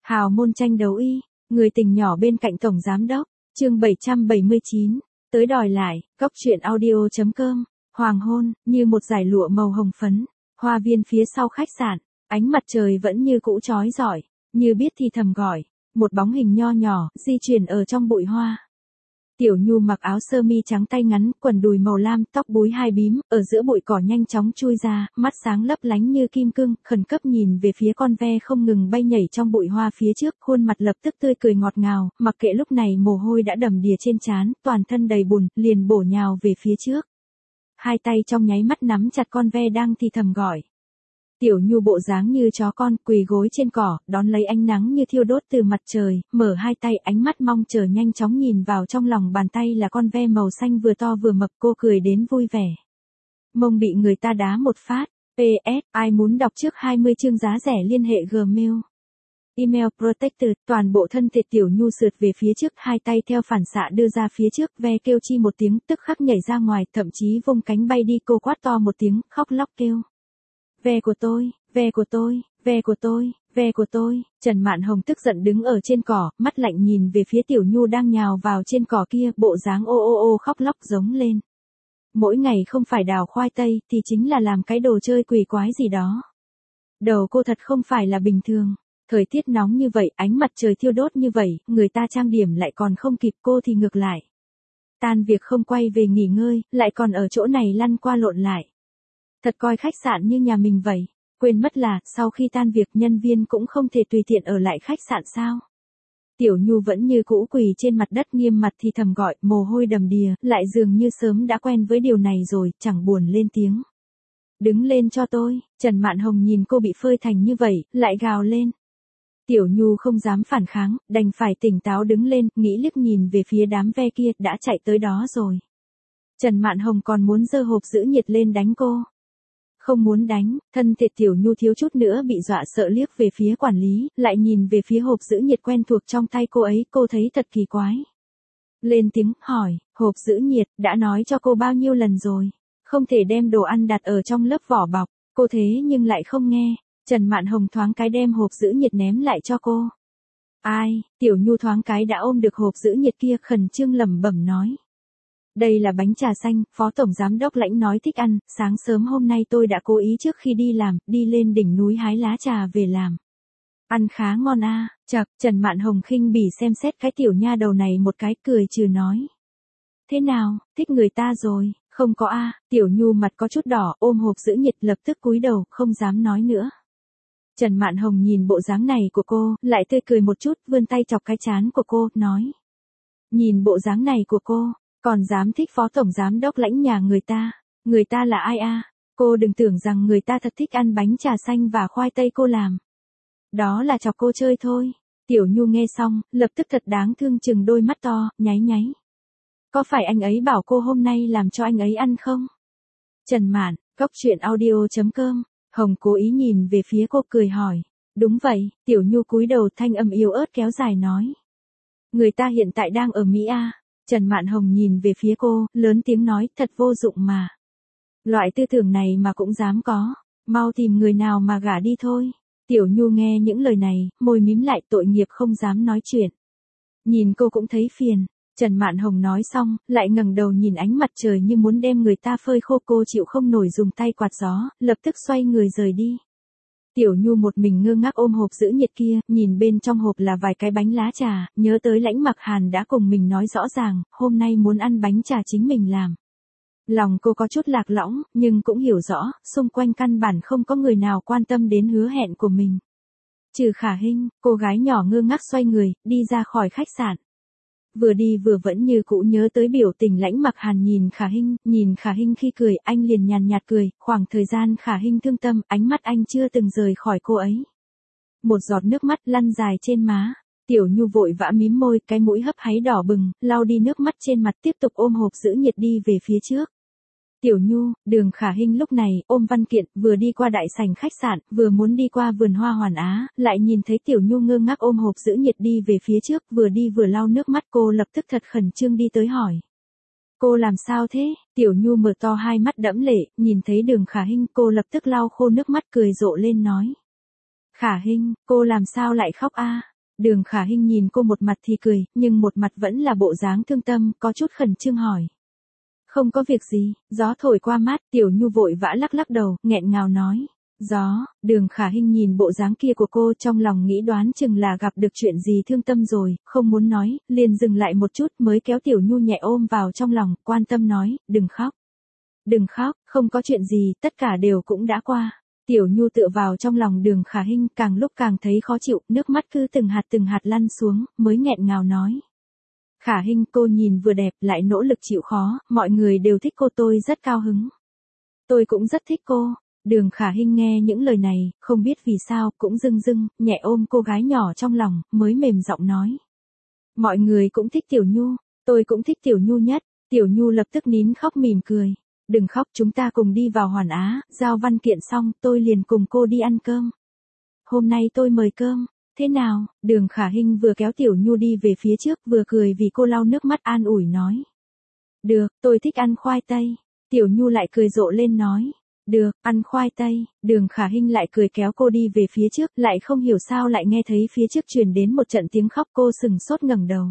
Hào môn tranh đấu y, người tình nhỏ bên cạnh tổng giám đốc, chương 779, tới đòi lại, góc truyện audio.com, hoàng hôn, như một dải lụa màu hồng phấn, hoa viên phía sau khách sạn, ánh mặt trời vẫn như cũ chói rọi, như biết thì thầm gọi, một bóng hình nho nhỏ, di chuyển ở trong bụi hoa. Tiểu Nhu mặc áo sơ mi trắng tay ngắn, quần đùi màu lam, tóc búi hai bím, ở giữa bụi cỏ nhanh chóng chui ra, mắt sáng lấp lánh như kim cương, khẩn cấp nhìn về phía con ve không ngừng bay nhảy trong bụi hoa phía trước, khuôn mặt lập tức tươi cười ngọt ngào, mặc kệ lúc này mồ hôi đã đầm đìa trên trán, toàn thân đầy bùn, liền bổ nhào về phía trước. Hai tay trong nháy mắt nắm chặt con ve đang thì thầm gọi. Tiểu Nhu bộ dáng như chó con, quỳ gối trên cỏ, đón lấy ánh nắng như thiêu đốt từ mặt trời, mở hai tay, ánh mắt mong chờ nhanh chóng nhìn vào trong lòng bàn tay là con ve màu xanh vừa to vừa mập, cô cười đến vui vẻ. Mông bị người ta đá một phát. PS, ai muốn đọc trước 20 chương giá rẻ liên hệ Gmail. Email Protector, toàn bộ thân thể Tiểu Nhu sượt về phía trước, hai tay theo phản xạ đưa ra phía trước, ve kêu chi một tiếng, tức khắc nhảy ra ngoài, thậm chí vung cánh bay đi, cô quát to một tiếng, khóc lóc kêu. Ve của tôi, ve của tôi, ve của tôi, ve của tôi. Trần Mạn Hồng tức giận đứng ở trên cỏ, mắt lạnh nhìn về phía Tiểu Nhu đang nhào vào trên cỏ kia, bộ dáng ô ô ô khóc lóc giống lên. Mỗi ngày không phải đào khoai tây, thì chính là làm cái đồ chơi quỷ quái gì đó. Đầu cô thật không phải là bình thường. Thời tiết nóng như vậy, ánh mặt trời thiêu đốt như vậy, người ta trang điểm lại còn không kịp, cô thì ngược lại. Tan việc không quay về nghỉ ngơi, lại còn ở chỗ này lăn qua lộn lại. Thật coi khách sạn như nhà mình vậy, quên mất là, sau khi tan việc nhân viên cũng không thể tùy tiện ở lại khách sạn sao. Tiểu Nhu vẫn như cũ quỳ trên mặt đất nghiêm mặt thì thầm gọi, mồ hôi đầm đìa, lại dường như sớm đã quen với điều này rồi, chẳng buồn lên tiếng. Đứng lên cho tôi, Trần Mạn Hồng nhìn cô bị phơi thành như vậy, lại gào lên. Tiểu Nhu không dám phản kháng, đành phải tỉnh táo đứng lên, nghĩ liếc nhìn về phía đám ve kia, đã chạy tới đó rồi. Trần Mạn Hồng còn muốn giơ hộp giữ nhiệt lên đánh cô. Không muốn đánh, thân thể Tiểu Nhu thiếu chút nữa bị dọa sợ liếc về phía quản lý, lại nhìn về phía hộp giữ nhiệt quen thuộc trong tay cô ấy, cô thấy thật kỳ quái. Lên tiếng, hỏi, hộp giữ nhiệt, đã nói cho cô bao nhiêu lần rồi, không thể đem đồ ăn đặt ở trong lớp vỏ bọc, cô thế nhưng lại không nghe. Trần Mạn Hồng thoáng cái đem hộp giữ nhiệt ném lại cho cô. Ai, Tiểu Nhu thoáng cái đã ôm được hộp giữ nhiệt kia, khẩn trương lẩm bẩm nói. Đây là bánh trà xanh, Phó Tổng Giám Đốc Lãnh nói thích ăn, sáng sớm hôm nay tôi đã cố ý trước khi đi làm, đi lên đỉnh núi hái lá trà về làm. Ăn khá ngon a. Chậc, Trần Mạn Hồng khinh bỉ xem xét cái tiểu nha đầu này một cái, cười trừ nói. Thế nào, thích người ta rồi, không có a. Tiểu Nhu mặt có chút đỏ, ôm hộp giữ nhiệt lập tức cúi đầu, không dám nói nữa. Trần Mạn Hồng nhìn bộ dáng này của cô, lại tươi cười một chút, vươn tay chọc cái trán của cô, nói. Nhìn bộ dáng này của cô, còn dám thích Phó Tổng Giám Đốc Lãnh nhà người ta là ai a? Cô đừng tưởng rằng người ta thật thích ăn bánh trà xanh và khoai tây cô làm. Đó là chọc cô chơi thôi. Tiểu Nhu nghe xong, lập tức thật đáng thương chừng đôi mắt to, nháy nháy. Có phải anh ấy bảo cô hôm nay làm cho anh ấy ăn không? Trần Mạn, góc truyện audio.com. Hồng cố ý nhìn về phía cô cười hỏi. Đúng vậy, Tiểu Nhu cúi đầu, thanh âm yếu ớt kéo dài nói. Người ta hiện tại đang ở Mỹ a. Trần Mạn Hồng nhìn về phía cô, lớn tiếng nói, thật vô dụng mà. Loại tư tưởng này mà cũng dám có, mau tìm người nào mà gả đi thôi. Tiểu Nhu nghe những lời này, môi mím lại, tội nghiệp không dám nói chuyện. Nhìn cô cũng thấy phiền. Trần Mạn Hồng nói xong, lại ngẩng đầu nhìn ánh mặt trời như muốn đem người ta phơi khô, cô chịu không nổi dùng tay quạt gió, lập tức xoay người rời đi. Tiểu Nhu một mình ngơ ngác ôm hộp giữ nhiệt kia, nhìn bên trong hộp là vài cái bánh lá trà, nhớ tới Lãnh Mặc Hàn đã cùng mình nói rõ ràng, hôm nay muốn ăn bánh trà chính mình làm. Lòng cô có chút lạc lõng, nhưng cũng hiểu rõ, xung quanh căn bản không có người nào quan tâm đến hứa hẹn của mình. Trừ Khả Hinh, cô gái nhỏ ngơ ngác xoay người, đi ra khỏi khách sạn. Vừa đi vừa vẫn như cũ nhớ tới biểu tình Lãnh Mặc Hàn nhìn Khả Hinh khi cười, anh liền nhàn nhạt cười, khoảng thời gian Khả Hinh thương tâm, ánh mắt anh chưa từng rời khỏi cô ấy. Một giọt nước mắt lăn dài trên má, Tiểu Nhu vội vã mím môi, cái mũi hấp háy đỏ bừng, lau đi nước mắt trên mặt, tiếp tục ôm hộp giữ nhiệt đi về phía trước. Tiểu Nhu, Đường Khả Hinh lúc này, ôm văn kiện, vừa đi qua đại sảnh khách sạn, vừa muốn đi qua vườn hoa Hoàn Á, lại nhìn thấy Tiểu Nhu ngơ ngác ôm hộp giữ nhiệt đi về phía trước, vừa đi vừa lau nước mắt, cô lập tức thật khẩn trương đi tới hỏi. Cô làm sao thế? Tiểu Nhu mở to hai mắt đẫm lệ, nhìn thấy Đường Khả Hinh, cô lập tức lau khô nước mắt cười rộ lên nói. Khả Hinh, cô làm sao lại khóc a? Đường Khả Hinh nhìn cô một mặt thì cười, nhưng một mặt vẫn là bộ dáng thương tâm, có chút khẩn trương hỏi. Không có việc gì, gió thổi qua mát, Tiểu Nhu vội vã lắc lắc đầu, nghẹn ngào nói. Gió, Đường Khả Hinh nhìn bộ dáng kia của cô trong lòng nghĩ đoán chừng là gặp được chuyện gì thương tâm rồi, không muốn nói, liền dừng lại một chút mới kéo Tiểu Nhu nhẹ ôm vào trong lòng, quan tâm nói, đừng khóc. Đừng khóc, không có chuyện gì, tất cả đều cũng đã qua. Tiểu Nhu tựa vào trong lòng Đường Khả Hinh, càng lúc càng thấy khó chịu, nước mắt cứ từng hạt lăn xuống, mới nghẹn ngào nói. Khả Hinh, cô nhìn vừa đẹp lại nỗ lực chịu khó, mọi người đều thích cô, tôi rất cao hứng. Tôi cũng rất thích cô. Đường Khả Hinh nghe những lời này, không biết vì sao, cũng rưng rưng, nhẹ ôm cô gái nhỏ trong lòng, mới mềm giọng nói. Mọi người cũng thích Tiểu Nhu, tôi cũng thích Tiểu Nhu nhất. Tiểu Nhu lập tức nín khóc mỉm cười. Đừng khóc, chúng ta cùng đi vào Hoàn Á, giao văn kiện xong, tôi liền cùng cô đi ăn cơm. Hôm nay tôi mời cơm. Thế nào? Đường Khả Hinh vừa kéo Tiểu Nhu đi về phía trước, vừa cười vì cô lau nước mắt an ủi nói. Được, tôi thích ăn khoai tây. Tiểu Nhu lại cười rộ lên nói. Được, ăn khoai tây. Đường Khả Hinh lại cười kéo cô đi về phía trước, lại không hiểu sao lại nghe thấy phía trước truyền đến một trận tiếng khóc, cô sừng sốt ngẩng đầu.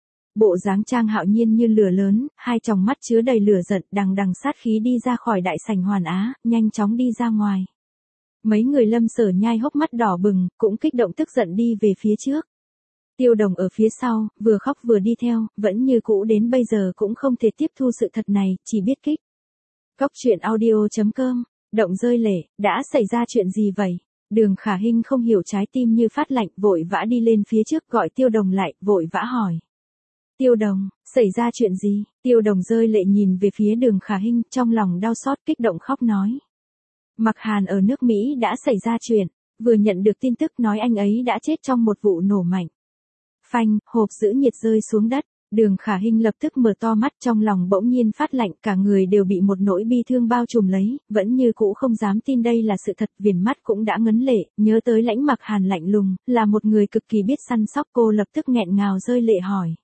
Bộ dáng Trang Hạo Nhiên như lửa lớn, hai tròng mắt chứa đầy lửa giận, đằng đằng sát khí đi ra khỏi đại sảnh Hoàn Á, nhanh chóng đi ra ngoài. Mấy người Lâm Sở Nhai hốc mắt đỏ bừng, cũng kích động tức giận đi về phía trước. Tiêu Đồng ở phía sau, vừa khóc vừa đi theo, vẫn như cũ đến bây giờ cũng không thể tiếp thu sự thật này, chỉ biết kích. Cóc truyện audio.com, động rơi lệ, đã xảy ra chuyện gì vậy? Đường Khả Hinh không hiểu, trái tim như phát lạnh, vội vã đi lên phía trước gọi Tiêu Đồng lại, vội vã hỏi. Tiêu Đồng, xảy ra chuyện gì? Tiêu Đồng rơi lệ nhìn về phía Đường Khả Hinh, trong lòng đau xót kích động khóc nói. Mặc Hàn ở nước Mỹ đã xảy ra chuyện, vừa nhận được tin tức nói anh ấy đã chết trong một vụ nổ mạnh. Phanh, hộp giữ nhiệt rơi xuống đất, Đường Khả Hinh lập tức mở to mắt, trong lòng bỗng nhiên phát lạnh, cả người đều bị một nỗi bi thương bao trùm lấy, vẫn như cũ không dám tin đây là sự thật, viền mắt cũng đã ngấn lệ, nhớ tới lãnh Mặc Hàn lạnh lùng, là một người cực kỳ biết săn sóc, cô lập tức nghẹn ngào rơi lệ hỏi.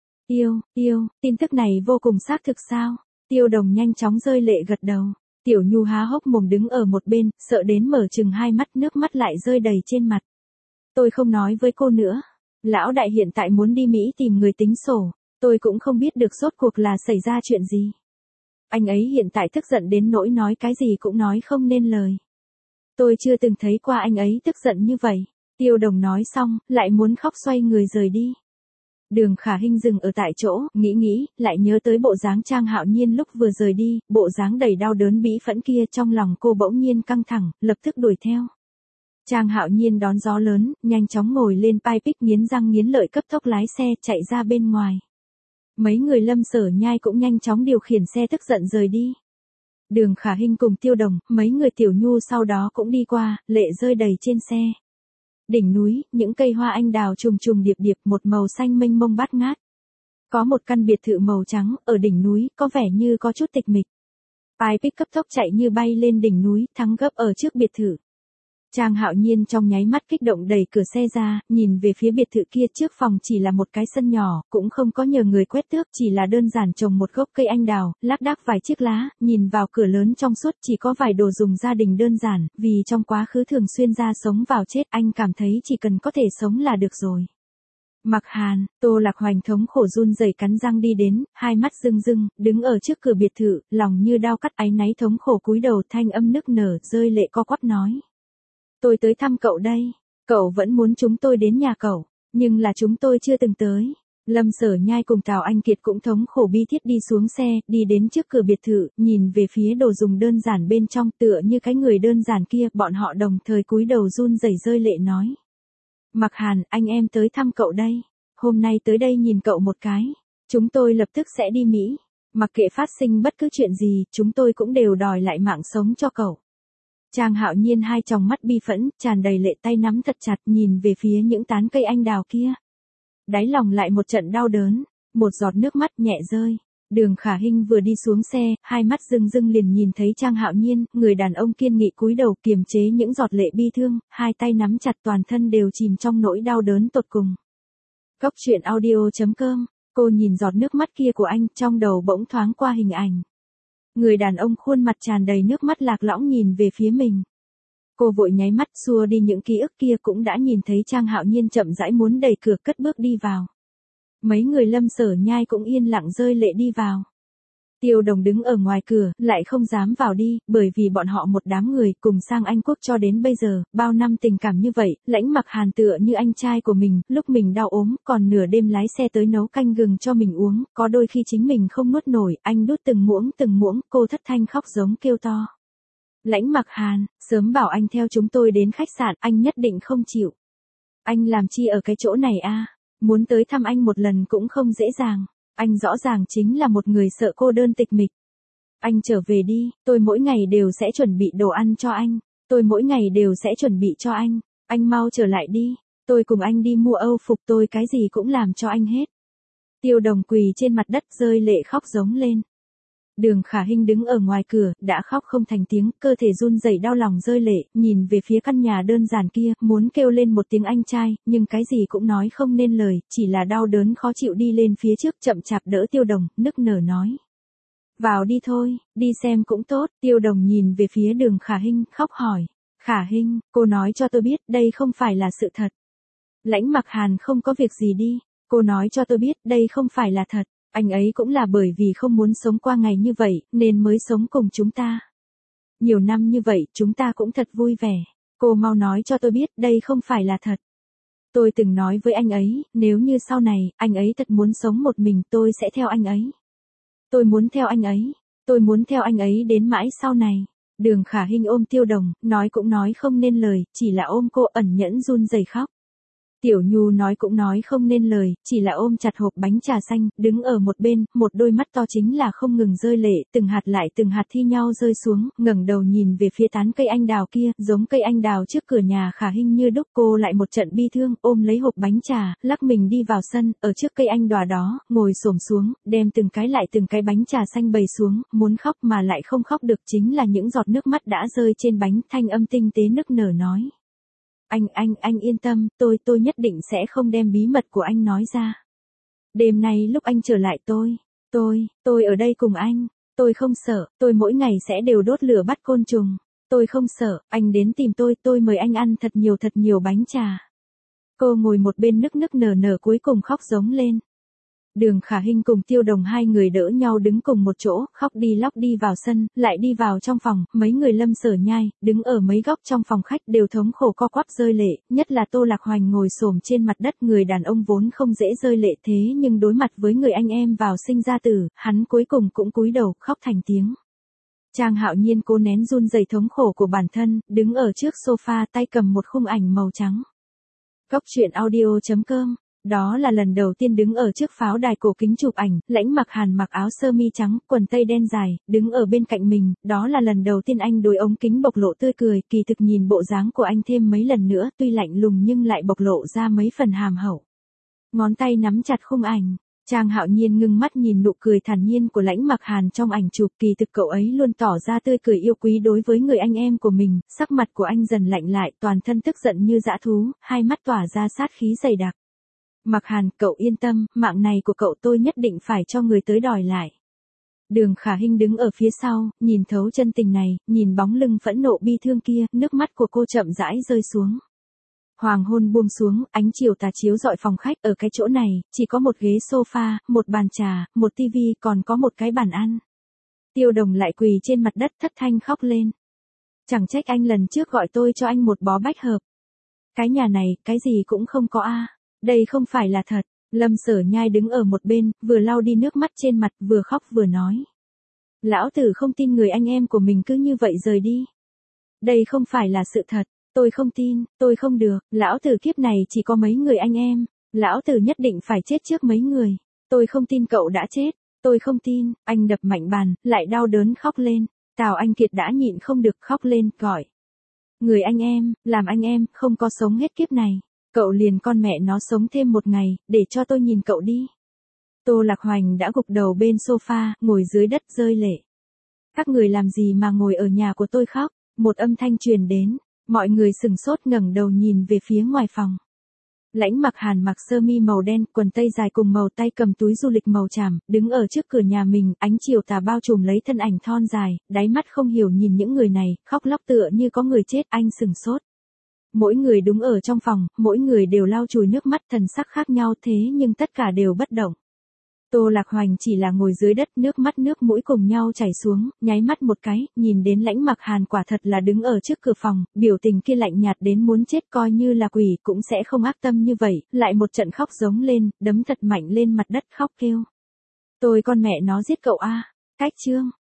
Tin tức này vô cùng xác thực sao? Tiêu Đồng nhanh chóng rơi lệ gật đầu. Tiểu Nhu há hốc mồm đứng ở một bên, sợ đến mở chừng hai mắt, nước mắt lại rơi đầy trên mặt. Tôi không nói với cô nữa. Lão đại hiện tại muốn đi Mỹ tìm người tính sổ. Tôi cũng không biết được rốt cuộc là xảy ra chuyện gì. Anh ấy hiện tại tức giận đến nỗi nói cái gì cũng nói không nên lời. Tôi chưa từng thấy qua anh ấy tức giận như vậy. Tiêu Đồng nói xong, lại muốn khóc xoay người rời đi. Đường Khả Hinh dừng ở tại chỗ, nghĩ, lại nhớ tới bộ dáng Trang Hạo Nhiên lúc vừa rời đi, bộ dáng đầy đau đớn bĩ phẫn kia, trong lòng cô bỗng nhiên căng thẳng, lập tức đuổi theo. Trang Hạo Nhiên đón gió lớn, nhanh chóng ngồi lên Pipic, nghiến răng nghiến lợi cấp tốc lái xe chạy ra bên ngoài. Mấy người Lâm Sở Nhai cũng nhanh chóng điều khiển xe tức giận rời đi. Đường Khả Hinh cùng Tiêu Đồng, mấy người Tiểu Nhu sau đó cũng đi qua, lệ rơi đầy trên xe. Đỉnh núi, những cây hoa anh đào trùng trùng điệp điệp, một màu xanh mênh mông bát ngát. Có một căn biệt thự màu trắng, ở đỉnh núi, có vẻ như có chút tịch mịch. Pipic cấp tốc chạy như bay lên đỉnh núi, thắng gấp ở trước biệt thự. Trang Hạo Nhiên trong nháy mắt kích động đẩy cửa xe ra, nhìn về phía biệt thự kia, trước phòng chỉ là một cái sân nhỏ, cũng không có nhờ người quét tước, chỉ là đơn giản trồng một gốc cây anh đào, lác đác vài chiếc lá, nhìn vào cửa lớn trong suốt, chỉ có vài đồ dùng gia đình đơn giản, vì trong quá khứ thường xuyên ra sống vào chết, anh cảm thấy chỉ cần có thể sống là được rồi. Mặc Hàn, Tô Lạc Hoành thống khổ run rẩy cắn răng đi đến, hai mắt rưng rưng, đứng ở trước cửa biệt thự, lòng như đao cắt, áy náy thống khổ cúi đầu, thanh âm nức nở, rơi lệ co quắp nói. Tôi tới thăm cậu đây, cậu vẫn muốn chúng tôi đến nhà cậu, nhưng là chúng tôi chưa từng tới. Lâm Sở Nhai cùng Tào Anh Kiệt cũng thống khổ bi thiết đi xuống xe, đi đến trước cửa biệt thự, nhìn về phía đồ dùng đơn giản bên trong, tựa như cái người đơn giản kia, bọn họ đồng thời cúi đầu run rẩy rơi lệ nói. Mặc Hàn, anh em tới thăm cậu đây, hôm nay tới đây nhìn cậu một cái, chúng tôi lập tức sẽ đi Mỹ, mặc kệ phát sinh bất cứ chuyện gì, chúng tôi cũng đều đòi lại mạng sống cho cậu. Trang Hạo Nhiên hai tròng mắt bi phẫn, tràn đầy lệ, tay nắm thật chặt, nhìn về phía những tán cây anh đào kia. Đáy lòng lại một trận đau đớn, một giọt nước mắt nhẹ rơi. Đường Khả Hinh vừa đi xuống xe, hai mắt rưng rưng liền nhìn thấy Trang Hạo Nhiên, người đàn ông kiên nghị cúi đầu kiềm chế những giọt lệ bi thương, hai tay nắm chặt, toàn thân đều chìm trong nỗi đau đớn tột cùng. Cóc truyện audio.com, cô nhìn giọt nước mắt kia của anh, trong đầu bỗng thoáng qua hình ảnh. Người đàn ông khuôn mặt tràn đầy nước mắt lạc lõng nhìn về phía mình. Cô vội nháy mắt xua đi những ký ức kia, cũng đã nhìn thấy Trang Hạo Nhiên chậm rãi muốn đẩy cửa cất bước đi vào. Mấy người Lâm Sở Nhai cũng yên lặng rơi lệ đi vào. Tiêu Đồng đứng ở ngoài cửa, lại không dám vào đi, bởi vì bọn họ một đám người cùng sang Anh Quốc cho đến bây giờ, bao năm tình cảm như vậy, Lãnh Mặc Hàn tựa như anh trai của mình, lúc mình đau ốm, còn nửa đêm lái xe tới nấu canh gừng cho mình uống, có đôi khi chính mình không nuốt nổi, anh đút từng muỗng, cô thất thanh khóc giống kêu to. Lãnh Mặc Hàn, sớm bảo anh theo chúng tôi đến khách sạn, anh nhất định không chịu. Anh làm chi ở cái chỗ này a? Muốn tới thăm anh một lần cũng không dễ dàng. Anh rõ ràng chính là một người sợ cô đơn tịch mịch. Anh trở về đi, tôi mỗi ngày đều sẽ chuẩn bị đồ ăn cho anh. Tôi mỗi ngày đều sẽ chuẩn bị cho anh. Anh mau trở lại đi. Tôi cùng anh đi mua Âu phục, tôi cái gì cũng làm cho anh hết. Tiêu Đồng quỳ trên mặt đất rơi lệ khóc giống lên. Đường Khả Hinh đứng ở ngoài cửa, đã khóc không thành tiếng, cơ thể run rẩy đau lòng rơi lệ, nhìn về phía căn nhà đơn giản kia, muốn kêu lên một tiếng anh trai, nhưng cái gì cũng nói không nên lời, chỉ là đau đớn khó chịu đi lên phía trước chậm chạp đỡ Tiêu Đồng, nức nở nói. Vào đi thôi, đi xem cũng tốt, Tiêu Đồng nhìn về phía Đường Khả Hinh, khóc hỏi. Khả Hinh, cô nói cho tôi biết, đây không phải là sự thật. Lãnh Mặc Hàn không có việc gì đi, cô nói cho tôi biết, đây không phải là thật. Anh ấy cũng là bởi vì không muốn sống qua ngày như vậy, nên mới sống cùng chúng ta. Nhiều năm như vậy, chúng ta cũng thật vui vẻ. Cô mau nói cho tôi biết, đây không phải là thật. Tôi từng nói với anh ấy, nếu như sau này, anh ấy thật muốn sống một mình, tôi sẽ theo anh ấy. Tôi muốn theo anh ấy. Tôi muốn theo anh ấy đến mãi sau này. Đường Khả Hinh ôm Tiêu Đồng, nói cũng nói không nên lời, chỉ là ôm cô ẩn nhẫn run rẩy khóc. Tiểu Nhu nói cũng nói không nên lời, chỉ là ôm chặt hộp bánh trà xanh, đứng ở một bên, một đôi mắt to chính là không ngừng rơi lệ, từng hạt lại từng hạt thi nhau rơi xuống, ngẩng đầu nhìn về phía tán cây anh đào kia, giống cây anh đào trước cửa nhà Khả Hinh như đúc. Cô lại một trận bi thương, ôm lấy hộp bánh trà, lắc mình đi vào sân, ở trước cây anh đào đó, ngồi xổm xuống, đem từng cái bánh trà xanh bày xuống, muốn khóc mà lại không khóc được, chính là những giọt nước mắt đã rơi trên bánh, thanh âm tinh tế nức nở nói. Anh yên tâm, tôi nhất định sẽ không đem bí mật của anh nói ra. Đêm nay lúc anh trở lại tôi ở đây cùng anh, tôi không sợ, tôi mỗi ngày sẽ đều đốt lửa bắt côn trùng. Tôi không sợ, anh đến tìm tôi mời anh ăn thật nhiều bánh trà. Cô ngồi một bên nức nở cuối cùng khóc giống lên. Đường Khả Hinh cùng Tiêu Đồng hai người đỡ nhau đứng cùng một chỗ, khóc đi lóc đi vào sân, lại đi vào trong phòng, mấy người Lâm Sở Nhai, đứng ở mấy góc trong phòng khách đều thống khổ co quắp rơi lệ, nhất là Tô Lạc Hoành ngồi xổm trên mặt đất, người đàn ông vốn không dễ rơi lệ thế nhưng đối mặt với người anh em vào sinh ra tử, hắn cuối cùng cũng cúi đầu, khóc thành tiếng. Trang Hạo Nhiên cố nén run rẩy thống khổ của bản thân, đứng ở trước sofa tay cầm một khung ảnh màu trắng. Góc truyện audio.com. Đó là lần đầu tiên đứng ở trước pháo đài cổ kính chụp ảnh, Lãnh Mặc Hàn mặc áo sơ mi trắng, quần tây đen dài, đứng ở bên cạnh mình, đó là lần đầu tiên anh đối ống kính bộc lộ tươi cười, kỳ thực nhìn bộ dáng của anh thêm mấy lần nữa, tuy lạnh lùng nhưng lại bộc lộ ra mấy phần hàm hậu. Ngón tay nắm chặt khung ảnh. Trang Hạo Nhiên ngưng mắt nhìn nụ cười thản nhiên của Lãnh Mặc Hàn trong ảnh chụp, kỳ thực cậu ấy luôn tỏ ra tươi cười yêu quý đối với người anh em của mình, sắc mặt của anh dần lạnh lại, toàn thân tức giận như dã thú, hai mắt tỏa ra sát khí dày đặc. Mặc Hàn, cậu yên tâm, mạng này của cậu tôi nhất định phải cho người tới đòi lại. Đường Khả Hinh đứng ở phía sau, nhìn thấu chân tình này, nhìn bóng lưng phẫn nộ bi thương kia, nước mắt của cô chậm rãi rơi xuống. Hoàng hôn buông xuống, ánh chiều tà chiếu rọi phòng khách, ở cái chỗ này, chỉ có một ghế sofa, một bàn trà, một tivi, còn có một cái bàn ăn. Tiêu Đồng lại quỳ trên mặt đất thất thanh khóc lên. Chẳng trách anh lần trước gọi tôi cho anh một bó bách hợp. Cái nhà này, cái gì cũng không có a. Đây không phải là thật. Lâm Sở Nhai đứng ở một bên, vừa lau đi nước mắt trên mặt, vừa khóc vừa nói. Lão tử không tin người anh em của mình cứ như vậy rời đi. Đây không phải là sự thật. Tôi không tin, tôi không được, lão tử kiếp này chỉ có mấy người anh em, lão tử nhất định phải chết trước mấy người. Tôi không tin cậu đã chết, tôi không tin, anh đập mạnh bàn, lại đau đớn khóc lên. Tào Anh Kiệt đã nhịn không được khóc lên, gọi. Người anh em, làm anh em, không có sống hết kiếp này. Cậu liền con mẹ nó sống thêm một ngày, để cho tôi nhìn cậu đi. Tô Lạc Hoành đã gục đầu bên sofa, ngồi dưới đất rơi lệ. Các người làm gì mà ngồi ở nhà của tôi khóc? Một âm thanh truyền đến. Mọi người sừng sốt ngẩng đầu nhìn về phía ngoài phòng. Lãnh Mặc Hàn mặc sơ mi màu đen, quần tây dài cùng màu, tay cầm túi du lịch màu tràm, đứng ở trước cửa nhà mình, ánh chiều tà bao trùm lấy thân ảnh thon dài, đáy mắt không hiểu nhìn những người này, khóc lóc tựa như có người chết, anh sửng sốt. Mỗi người đứng ở trong phòng, mỗi người đều lau chùi nước mắt, thần sắc khác nhau thế nhưng tất cả đều bất động. Tô Lạc Hoành chỉ là ngồi dưới đất, nước mắt nước mũi cùng nhau chảy xuống, nháy mắt một cái, nhìn đến Lãnh Mặc Hàn quả thật là đứng ở trước cửa phòng, biểu tình kia lạnh nhạt đến muốn chết, coi như là quỷ cũng sẽ không ác tâm như vậy, lại một trận khóc giống lên, đấm thật mạnh lên mặt đất khóc kêu. Tôi con mẹ nó giết cậu a. Cách chương